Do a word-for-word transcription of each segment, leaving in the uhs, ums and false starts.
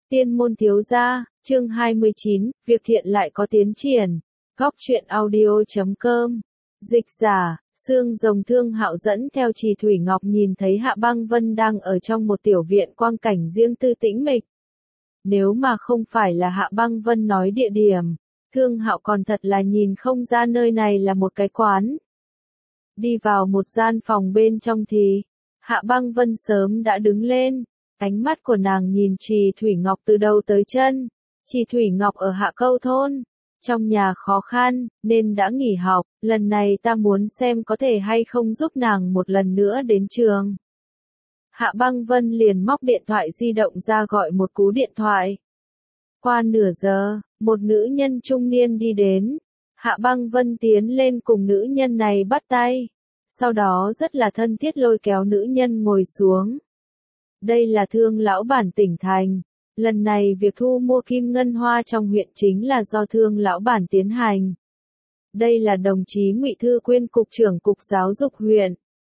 Tiên môn thiếu gia, chương hai mươi chín, việc thiện lại có tiến triển. Góc truyện audio chấm com. Dịch giả, Xương Rồng Thương Hạo dẫn theo Trì Thủy Ngọc nhìn thấy Hạ Băng Vân đang ở trong một tiểu viện quang cảnh riêng tư tĩnh mịch. Nếu mà không phải là Hạ Băng Vân nói địa điểm, Thương Hạo còn thật là nhìn không ra nơi này là một cái quán. Đi vào một gian phòng bên trong thì, Hạ Băng Vân sớm đã đứng lên. Ánh mắt của nàng nhìn Trì Thủy Ngọc từ đầu tới chân. Trì Thủy Ngọc ở Hạ Câu thôn, trong nhà khó khăn, nên đã nghỉ học, lần này ta muốn xem có thể hay không giúp nàng một lần nữa đến trường. Hạ Băng Vân liền móc điện thoại di động ra gọi một cú điện thoại. Qua nửa giờ, một nữ nhân trung niên đi đến. Hạ Băng Vân tiến lên cùng nữ nhân này bắt tay. Sau đó rất là thân thiết lôi kéo nữ nhân ngồi xuống. Đây là Thương lão bản tỉnh thành. Lần này việc thu mua kim ngân hoa trong huyện chính là do Thương lão bản tiến hành. Đây là đồng chí Ngụy Thư Quyên, cục trưởng cục giáo dục huyện.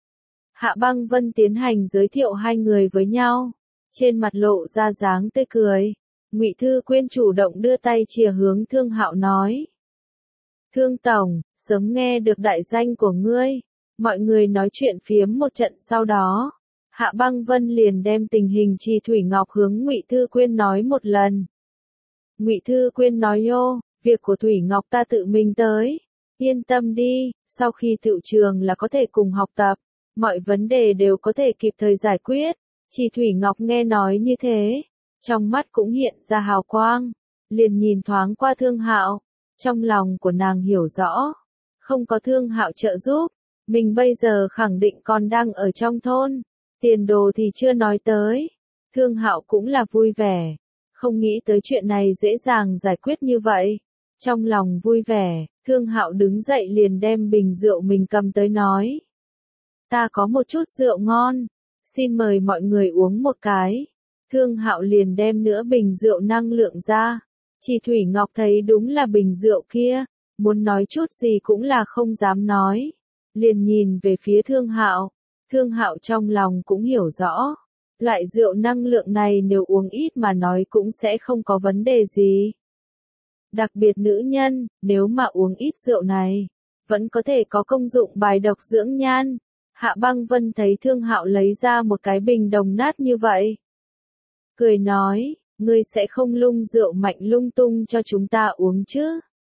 Hạ Băng Vân tiến hành giới thiệu hai người với nhau. Trên mặt lộ ra dáng tươi cười. Ngụy Thư Quyên chủ động đưa tay chìa hướng Thương Hạo nói. Thương tổng, sớm nghe được đại danh của ngươi. Mọi người nói chuyện phiếm một trận sau đó. Hạ Băng Vân liền đem tình hình Trì Thủy Ngọc hướng Ngụy Thư Quyên nói một lần. Ngụy Thư Quyên nói ô, việc của Thủy Ngọc ta tự mình tới. Yên tâm đi, sau khi tựu trường là có thể cùng học tập. Mọi vấn đề đều có thể kịp thời giải quyết. Trì Thủy Ngọc nghe nói như thế. Trong mắt cũng hiện ra hào quang. Liền nhìn thoáng qua Thương Hạo. Trong lòng của nàng hiểu rõ. Không có Thương Hạo trợ giúp. Mình bây giờ khẳng định còn đang ở trong thôn. Tiền đồ thì chưa nói tới. Thương Hạo cũng là vui vẻ. Không nghĩ tới chuyện này dễ dàng giải quyết như vậy. Trong lòng vui vẻ, Thương Hạo đứng dậy liền đem bình rượu mình cầm tới nói. Ta có một chút rượu ngon. Xin mời mọi người uống một cái. Thương Hạo liền đem nửa bình rượu năng lượng ra. Trì Thủy Ngọc thấy đúng là bình rượu kia. Muốn nói chút gì cũng là không dám nói. Liền nhìn về phía Thương Hạo. Thương Hạo trong lòng cũng hiểu rõ. Loại rượu năng lượng này nếu uống ít mà nói cũng sẽ không có vấn đề gì. Đặc biệt nữ nhân, nếu mà uống ít rượu này, vẫn có thể có công dụng bài độc dưỡng nhan. Hạ Băng Vân thấy Thương Hạo lấy ra một cái bình đồng nát như vậy. Cười nói, ngươi sẽ không lung rượu mạnh lung tung cho chúng ta uống chứ.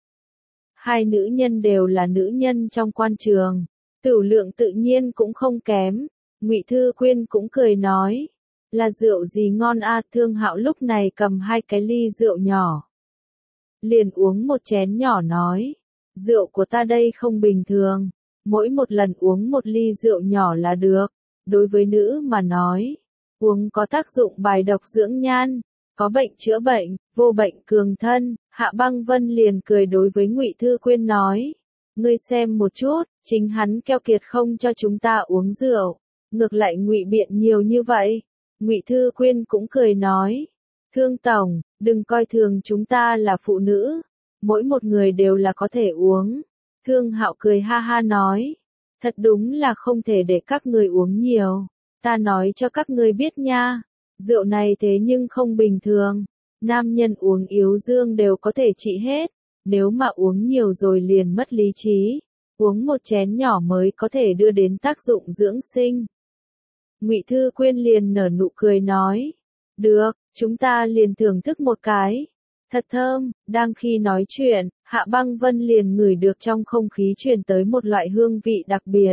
Hai nữ nhân đều là nữ nhân trong quan trường. Tửu lượng tự nhiên cũng không kém. Ngụy Thư Quyên cũng cười nói. Là rượu gì ngon a? Thương Hạo lúc này cầm hai cái ly rượu nhỏ. Liền uống một chén nhỏ nói. Rượu của ta đây không bình thường. Mỗi một lần uống một ly rượu nhỏ là được. Đối với nữ mà nói. Uống có tác dụng bài độc dưỡng nhan. Có bệnh chữa bệnh, vô bệnh cường thân. Hạ Băng Vân liền cười đối với Ngụy Thư Quyên nói. Ngươi xem một chút, chính hắn keo kiệt không cho chúng ta uống rượu, ngược lại ngụy biện nhiều như vậy. Ngụy Thư Quyên cũng cười nói, Thương tổng, đừng coi thường chúng ta là phụ nữ, mỗi một người đều là có thể uống. Thương Hạo cười ha ha nói, thật đúng là không thể để các người uống nhiều, ta nói cho các ngươi biết nha, rượu này thế nhưng không bình thường, nam nhân uống yếu dương đều có thể trị hết. Nếu mà uống nhiều rồi liền mất lý trí, uống một chén nhỏ mới có thể đưa đến tác dụng dưỡng sinh. Ngụy Thư Quyên liền nở nụ cười nói, được, chúng ta liền thưởng thức một cái. Thật thơm, đang khi nói chuyện, Hạ Băng Vân liền ngửi được trong không khí truyền tới một loại hương vị đặc biệt.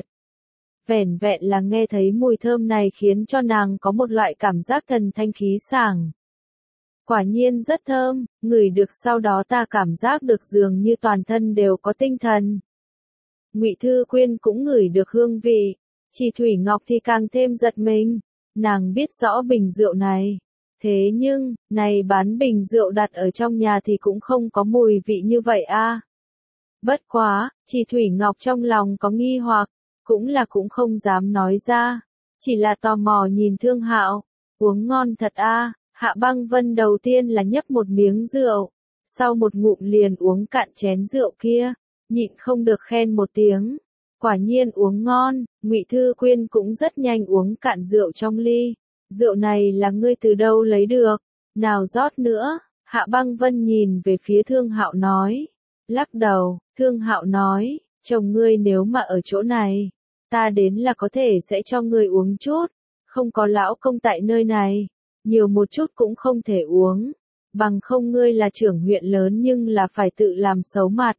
Vẻn vẹn là nghe thấy mùi thơm này khiến cho nàng có một loại cảm giác thần thanh khí sảng. Quả nhiên rất thơm, ngửi được sau đó ta cảm giác được dường như toàn thân đều có tinh thần. Ngụy Thư Quyên cũng ngửi được hương vị, Trì Thủy Ngọc thì càng thêm giật mình, nàng biết rõ bình rượu này. Thế nhưng, này bán bình rượu đặt ở trong nhà thì cũng không có mùi vị như vậy a. Bất quá, Trì Thủy Ngọc trong lòng có nghi hoặc, cũng là cũng không dám nói ra, chỉ là tò mò nhìn Thương Hạo, uống ngon thật a. Hạ Băng Vân đầu tiên là nhấp một miếng rượu, sau một ngụm liền uống cạn chén rượu kia, nhịn không được khen một tiếng. Quả nhiên uống ngon, Ngụy Thư Quyên cũng rất nhanh uống cạn rượu trong ly. Rượu này là ngươi từ đâu lấy được? Nào rót nữa, Hạ Băng Vân nhìn về phía Thương Hạo nói. Lắc đầu, Thương Hạo nói, chồng ngươi nếu mà ở chỗ này, ta đến là có thể sẽ cho ngươi uống chút, không có lão công tại nơi này, nhiều một chút cũng không thể uống, bằng không ngươi là trưởng huyện lớn nhưng là phải tự làm xấu mặt.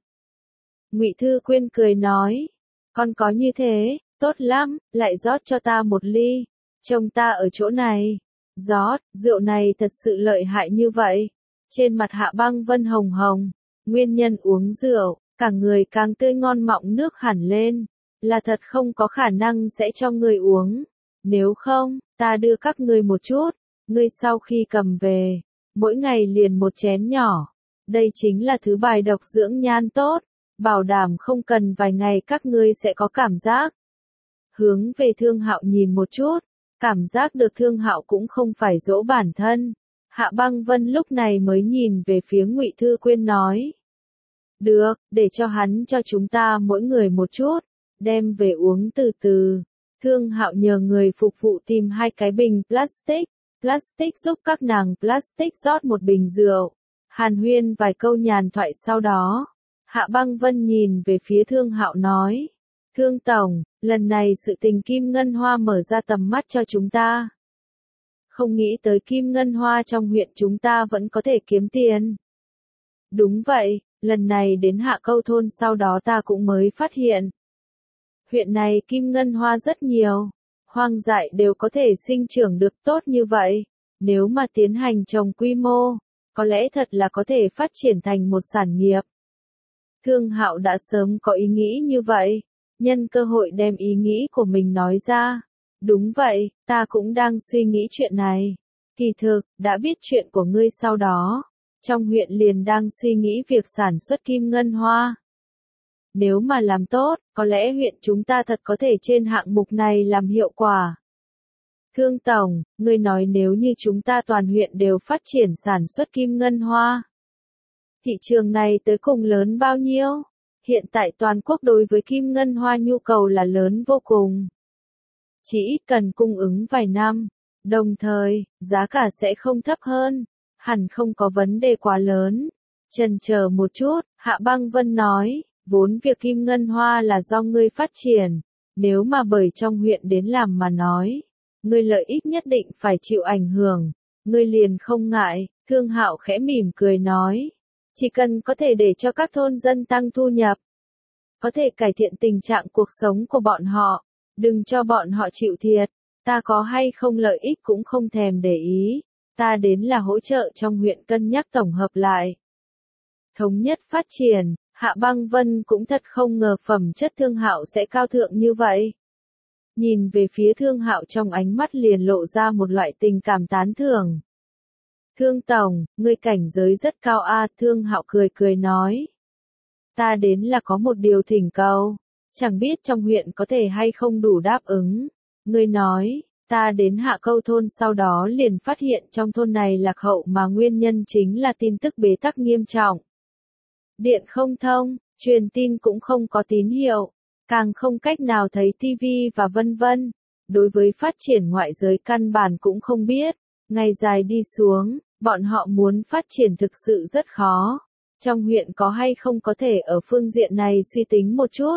Ngụy Thư Quyên cười nói, con có như thế, tốt lắm, lại rót cho ta một ly, chồng ta ở chỗ này. Rót, rượu này thật sự lợi hại như vậy. Trên mặt Hạ Băng Vân hồng hồng, nguyên nhân uống rượu, cả người càng tươi ngon mọng nước hẳn lên, là thật không có khả năng sẽ cho người uống. Nếu không, ta đưa các ngươi một chút, ngươi sau khi cầm về, mỗi ngày liền một chén nhỏ. Đây chính là thứ bài độc dưỡng nhan tốt, bảo đảm không cần vài ngày các ngươi sẽ có cảm giác. Hướng về Thương Hạo nhìn một chút, cảm giác được Thương Hạo cũng không phải dỗ bản thân. Hạ Băng Vân lúc này mới nhìn về phía Ngụy Thư Quyên nói. Được, để cho hắn cho chúng ta mỗi người một chút, đem về uống từ từ. Thương Hạo nhờ người phục vụ tìm hai cái bình plastic, plastic giúp các nàng plastic rót một bình rượu. Hàn huyên vài câu nhàn thoại sau đó, Hạ Băng Vân nhìn về phía Thương Hạo nói. Thương Tổng, lần này sự tình Kim Ngân Hoa mở ra tầm mắt cho chúng ta. Không nghĩ tới Kim Ngân Hoa trong huyện chúng ta vẫn có thể kiếm tiền. Đúng vậy, lần này đến Hạ Câu thôn sau đó ta cũng mới phát hiện. Huyện này Kim Ngân Hoa rất nhiều, hoang dại đều có thể sinh trưởng được tốt như vậy. Nếu mà tiến hành trồng quy mô, có lẽ thật là có thể phát triển thành một sản nghiệp. Thương Hạo đã sớm có ý nghĩ như vậy, nhân cơ hội đem ý nghĩ của mình nói ra. Đúng vậy, ta cũng đang suy nghĩ chuyện này. Kỳ thực, đã biết chuyện của ngươi sau đó, trong huyện liền đang suy nghĩ việc sản xuất kim ngân hoa. Nếu mà làm tốt, có lẽ huyện chúng ta thật có thể trên hạng mục này làm hiệu quả. Thương Tổng, ngươi nói nếu như chúng ta toàn huyện đều phát triển sản xuất kim ngân hoa, thị trường này tới cùng lớn bao nhiêu? Hiện tại toàn quốc đối với kim ngân hoa nhu cầu là lớn vô cùng. Chỉ ít cần cung ứng vài năm, đồng thời, giá cả sẽ không thấp hơn, hẳn không có vấn đề quá lớn. Chần chờ một chút, Hạ Băng Vân nói, vốn việc kim ngân hoa là do ngươi phát triển, nếu mà bởi trong huyện đến làm mà nói, ngươi lợi ích nhất định phải chịu ảnh hưởng, ngươi liền không ngại. Thương Hạo khẽ mỉm cười nói, chỉ cần có thể để cho các thôn dân tăng thu nhập, có thể cải thiện tình trạng cuộc sống của bọn họ, đừng cho bọn họ chịu thiệt, ta có hay không lợi ích cũng không thèm để ý, ta đến là hỗ trợ trong huyện cân nhắc tổng hợp lại. Thống nhất phát triển, Hạ Băng Vân cũng thật không ngờ phẩm chất Thương Hạo sẽ cao thượng như vậy. Nhìn về phía Thương Hạo trong ánh mắt liền lộ ra một loại tình cảm tán thưởng. Thương Tổng, ngươi cảnh giới rất cao a. Thương Hạo cười cười nói. Ta đến là có một điều thỉnh cầu, chẳng biết trong huyện có thể hay không đủ đáp ứng. Ngươi nói, ta đến Hạ Câu thôn sau đó liền phát hiện trong thôn này lạc hậu mà nguyên nhân chính là tin tức bế tắc nghiêm trọng. Điện không thông, truyền tin cũng không có tín hiệu, càng không cách nào thấy tivi và vân vân. Đối với phát triển ngoại giới căn bản cũng không biết, ngày dài đi xuống, bọn họ muốn phát triển thực sự rất khó. Trong huyện có hay không có thể ở phương diện này suy tính một chút.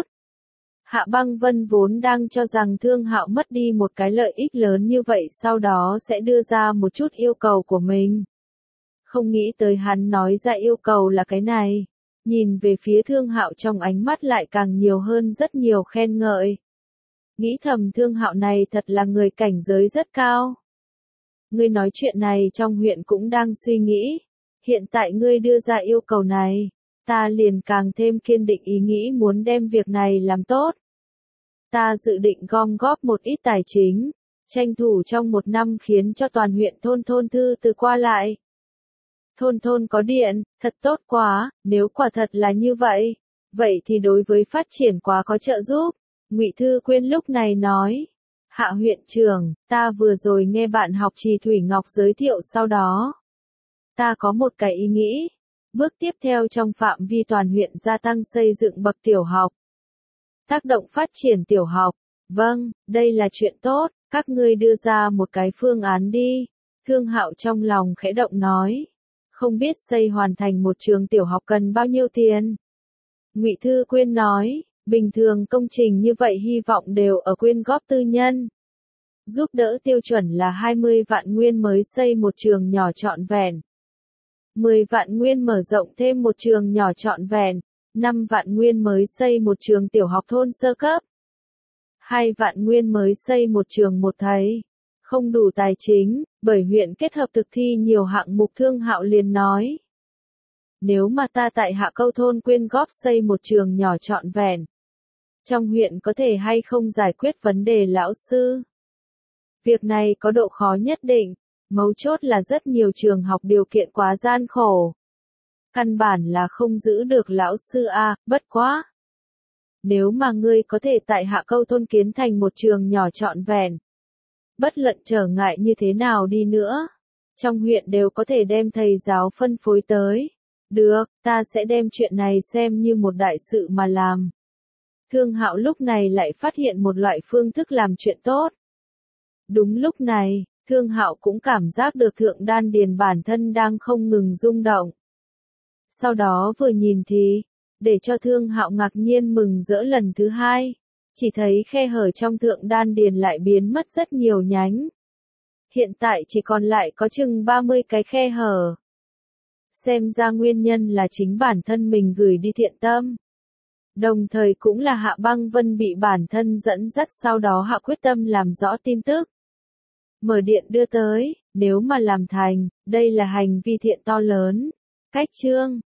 Hạ Băng Vân vốn đang cho rằng Thương Hạo mất đi một cái lợi ích lớn như vậy sau đó sẽ đưa ra một chút yêu cầu của mình. Không nghĩ tới hắn nói ra yêu cầu là cái này. Nhìn về phía Thương Hạo trong ánh mắt lại càng nhiều hơn rất nhiều khen ngợi. Nghĩ thầm Thương Hạo này thật là người cảnh giới rất cao. Ngươi nói chuyện này trong huyện cũng đang suy nghĩ. Hiện tại ngươi đưa ra yêu cầu này, ta liền càng thêm kiên định ý nghĩ muốn đem việc này làm tốt. Ta dự định gom góp một ít tài chính, tranh thủ trong một năm khiến cho toàn huyện thôn thôn thư từ qua lại. Thôn thôn có điện, thật tốt quá, nếu quả thật là như vậy, vậy thì đối với phát triển quá có trợ giúp. Ngụy Thư Quyên lúc này nói, Hạ huyện trưởng, ta vừa rồi nghe bạn học Trì Thủy Ngọc giới thiệu sau đó. Ta có một cái ý nghĩ, bước tiếp theo trong phạm vi toàn huyện gia tăng xây dựng bậc tiểu học. Tác động phát triển tiểu học, vâng, đây là chuyện tốt, các ngươi đưa ra một cái phương án đi. Thương Hạo trong lòng khẽ động nói. Không biết xây hoàn thành một trường tiểu học cần bao nhiêu tiền? Ngụy Thư Quyên nói, bình thường công trình như vậy hy vọng đều ở quyên góp tư nhân. Giúp đỡ tiêu chuẩn là hai mươi vạn nguyên mới xây một trường nhỏ trọn vẹn. mười vạn nguyên mở rộng thêm một trường nhỏ trọn vẹn, năm vạn nguyên mới xây một trường tiểu học thôn sơ cấp. hai vạn nguyên mới xây một trường một thầy. Không đủ tài chính, bởi huyện kết hợp thực thi nhiều hạng mục. Thương Hạo liền nói. Nếu mà ta tại Hạ Câu thôn quyên góp xây một trường nhỏ trọn vẹn, trong huyện có thể hay không giải quyết vấn đề lão sư? Việc này có độ khó nhất định, mấu chốt là rất nhiều trường học điều kiện quá gian khổ. Căn bản là không giữ được lão sư a, bất quá. Nếu mà ngươi có thể tại Hạ Câu thôn kiến thành một trường nhỏ trọn vẹn, bất luận trở ngại như thế nào đi nữa, trong huyện đều có thể đem thầy giáo phân phối tới. Được, ta sẽ đem chuyện này xem như một đại sự mà làm. Thương Hạo lúc này lại phát hiện một loại phương thức làm chuyện tốt. Đúng lúc này, Thương Hạo cũng cảm giác được thượng đan điền bản thân đang không ngừng rung động. Sau đó vừa nhìn thì, để cho Thương Hạo ngạc nhiên mừng rỡ lần thứ hai, chỉ thấy khe hở trong thượng đan điền lại biến mất rất nhiều nhánh. Hiện tại chỉ còn lại có chừng ba mươi cái khe hở. Xem ra nguyên nhân là chính bản thân mình gửi đi thiện tâm. Đồng thời cũng là Hạ Băng Vân bị bản thân dẫn dắt, sau đó Hạ quyết tâm làm rõ tin tức. Mở điện đưa tới, nếu mà làm thành, đây là hành vi thiện to lớn. Cách chương